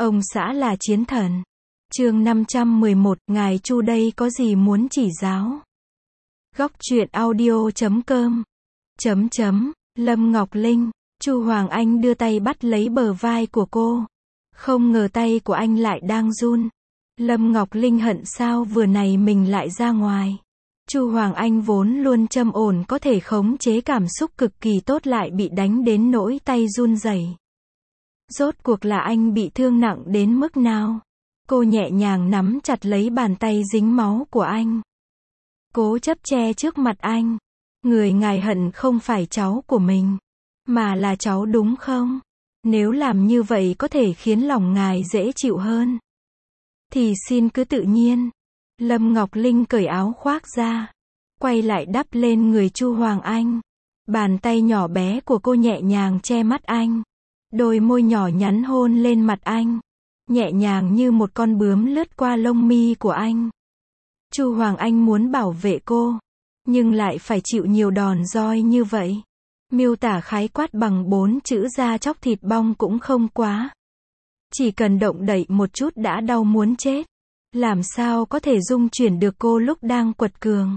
Ông xã là chiến thần. Chương 511, ngài Chu đây có gì muốn chỉ giáo? Góc truyện audio.com. Lâm Ngọc Linh. Chu Hoàng Anh đưa tay bắt lấy bờ vai của cô. Không ngờ tay của anh lại đang run. Lâm Ngọc Linh hận sao vừa này mình lại ra ngoài. Chu Hoàng Anh vốn luôn trầm ổn có thể khống chế cảm xúc cực kỳ tốt lại bị đánh đến nỗi tay run rẩy. Rốt cuộc là anh bị thương nặng đến mức nào? Cô nhẹ nhàng nắm chặt lấy bàn tay dính máu của anh. Cố chấp che trước mặt anh. Người ngài hận không phải cháu của mình, mà là cháu đúng không? Nếu làm như vậy có thể khiến lòng ngài dễ chịu hơn, thì xin cứ tự nhiên. Lâm Ngọc Linh cởi áo khoác ra, quay lại đắp lên người Chu Hoàng Anh. Bàn tay nhỏ bé của cô nhẹ nhàng che mắt anh. Đôi môi nhỏ nhắn hôn lên mặt anh, nhẹ nhàng như một con bướm lướt qua lông mi của anh. Chu Hoàng Anh muốn bảo vệ cô, nhưng lại phải chịu nhiều đòn roi như vậy. Miêu tả khái quát bằng 4 chữ da chóc thịt bong cũng không quá. Chỉ cần động đậy một chút đã đau muốn chết. Làm sao có thể dung chuyển được cô lúc đang quật cường.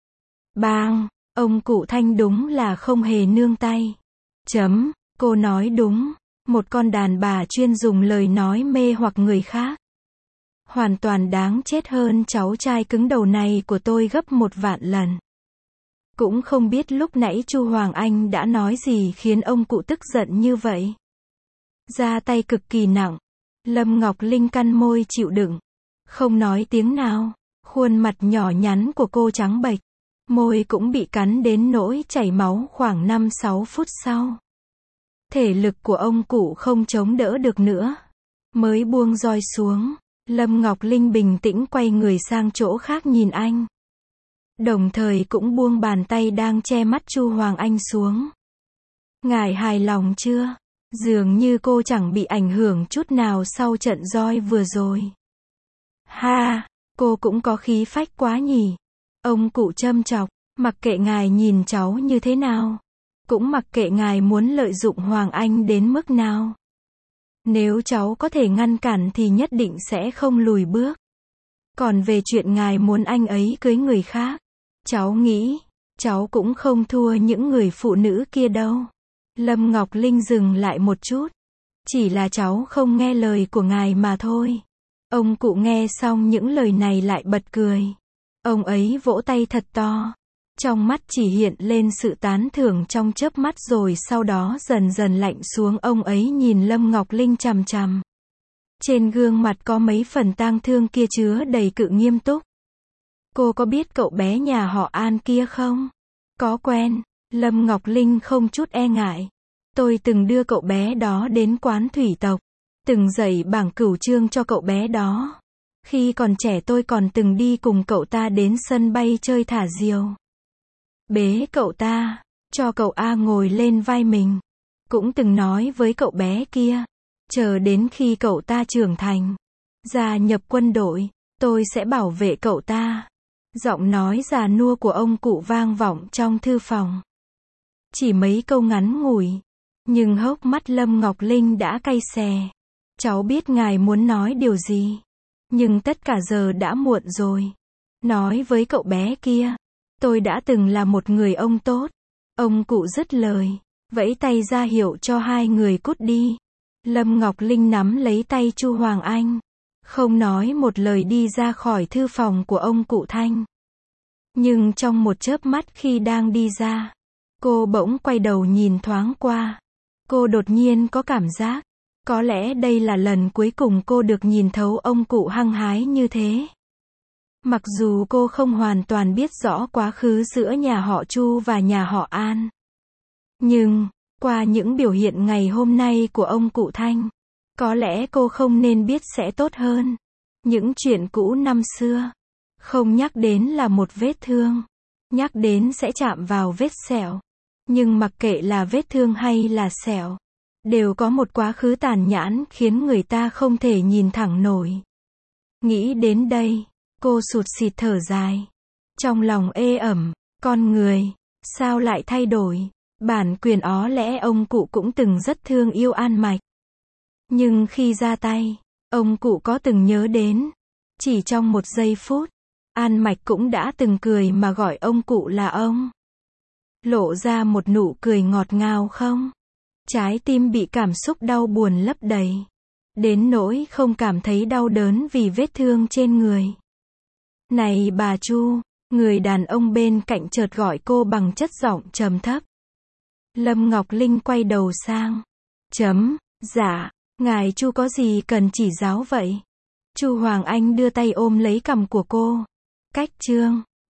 Bang, ông cụ Thanh đúng là không hề nương tay. Cô nói đúng, một con đàn bà chuyên dùng lời nói mê hoặc người khác. Hoàn toàn đáng chết hơn cháu trai cứng đầu này của tôi gấp 1 vạn lần. Cũng không biết lúc nãy Chu Hoàng Anh đã nói gì khiến ông cụ tức giận như vậy. Ra tay cực kỳ nặng. Lâm Ngọc Linh cắn môi chịu đựng, không nói tiếng nào. Khuôn mặt nhỏ nhắn của cô trắng bệch, môi cũng bị cắn đến nỗi chảy máu khoảng 5-6 phút sau. Thể lực của ông cụ không chống đỡ được nữa. Mới buông roi xuống, Lâm Ngọc Linh bình tĩnh quay người sang chỗ khác nhìn anh. Đồng thời cũng buông bàn tay đang che mắt Chu Hoàng Anh xuống. Ngài hài lòng chưa? Dường như cô chẳng bị ảnh hưởng chút nào sau trận roi vừa rồi. Ha, cô cũng có khí phách quá nhỉ. Ông cụ châm chọc, mặc kệ ngài nhìn cháu như thế nào. Cũng mặc kệ ngài muốn lợi dụng Hoàng Anh đến mức nào. Nếu cháu có thể ngăn cản thì nhất định sẽ không lùi bước. Còn về chuyện ngài muốn anh ấy cưới người khác, cháu nghĩ, cháu cũng không thua những người phụ nữ kia đâu. Lâm Ngọc Linh dừng lại một chút. Chỉ là cháu không nghe lời của ngài mà thôi. Ông cụ nghe xong những lời này lại bật cười. Ông ấy vỗ tay thật to. Trong mắt chỉ hiện lên sự tán thưởng trong chớp mắt rồi sau đó dần dần lạnh xuống. Ông ấy nhìn Lâm Ngọc Linh chằm chằm. Trên gương mặt có mấy phần tang thương kia chứa đầy cự nghiêm túc. Cô có biết cậu bé nhà họ An kia không? Có quen. Lâm Ngọc Linh không chút e ngại. Tôi từng đưa cậu bé đó đến quán thủy tộc. Từng dạy bảng cửu chương cho cậu bé đó. Khi còn trẻ tôi còn từng đi cùng cậu ta đến sân bay chơi thả diều. Bế cậu ta, cho cậu A ngồi lên vai mình. Cũng từng nói với cậu bé kia, chờ đến khi cậu ta trưởng thành, gia nhập quân đội, tôi sẽ bảo vệ cậu ta. Giọng nói già nua của ông cụ vang vọng trong thư phòng. Chỉ mấy câu ngắn ngủi, nhưng hốc mắt Lâm Ngọc Linh đã cay xè. Cháu biết ngài muốn nói điều gì, nhưng tất cả giờ đã muộn rồi. Nói với cậu bé kia, tôi đã từng là một người ông tốt. Ông cụ dứt lời, vẫy tay ra hiệu cho hai người cút đi. Lâm Ngọc Linh nắm lấy tay Chu Hoàng Anh, không nói một lời đi ra khỏi thư phòng của ông cụ Thanh. Nhưng trong một chớp mắt khi đang đi ra, cô bỗng quay đầu nhìn thoáng qua. Cô đột nhiên có cảm giác, có lẽ đây là lần cuối cùng cô được nhìn thấu ông cụ hăng hái như thế. Mặc dù cô không hoàn toàn biết rõ quá khứ giữa nhà họ Chu và nhà họ An, nhưng, qua những biểu hiện ngày hôm nay của ông cụ Thanh, có lẽ cô không nên biết sẽ tốt hơn. Những chuyện cũ năm xưa, không nhắc đến là một vết thương, nhắc đến sẽ chạm vào vết sẹo. Nhưng mặc kệ là vết thương hay là sẹo, đều có một quá khứ tàn nhẫn khiến người ta không thể nhìn thẳng nổi. Nghĩ đến đây, cô sụt sịt thở dài. Trong lòng ê ẩm, con người, sao lại thay đổi? Bản quyền ó lẽ ông cụ cũng từng rất thương yêu An Mạch. Nhưng khi ra tay, Ông cụ có từng nhớ đến. Chỉ trong một giây phút, An Mạch cũng đã từng cười mà gọi ông cụ là ông. Lộ ra một nụ cười ngọt ngào không? Trái tim bị cảm xúc đau buồn lấp đầy. Đến nỗi không cảm thấy đau đớn vì vết thương trên người. Này bà Chu, người đàn ông bên cạnh chợt gọi cô bằng chất giọng trầm thấp. Lâm Ngọc Linh quay đầu sang. Dạ, ngài Chu có gì cần chỉ giáo vậy? Chu Hoàng Anh đưa tay ôm lấy cằm của cô. Cách chương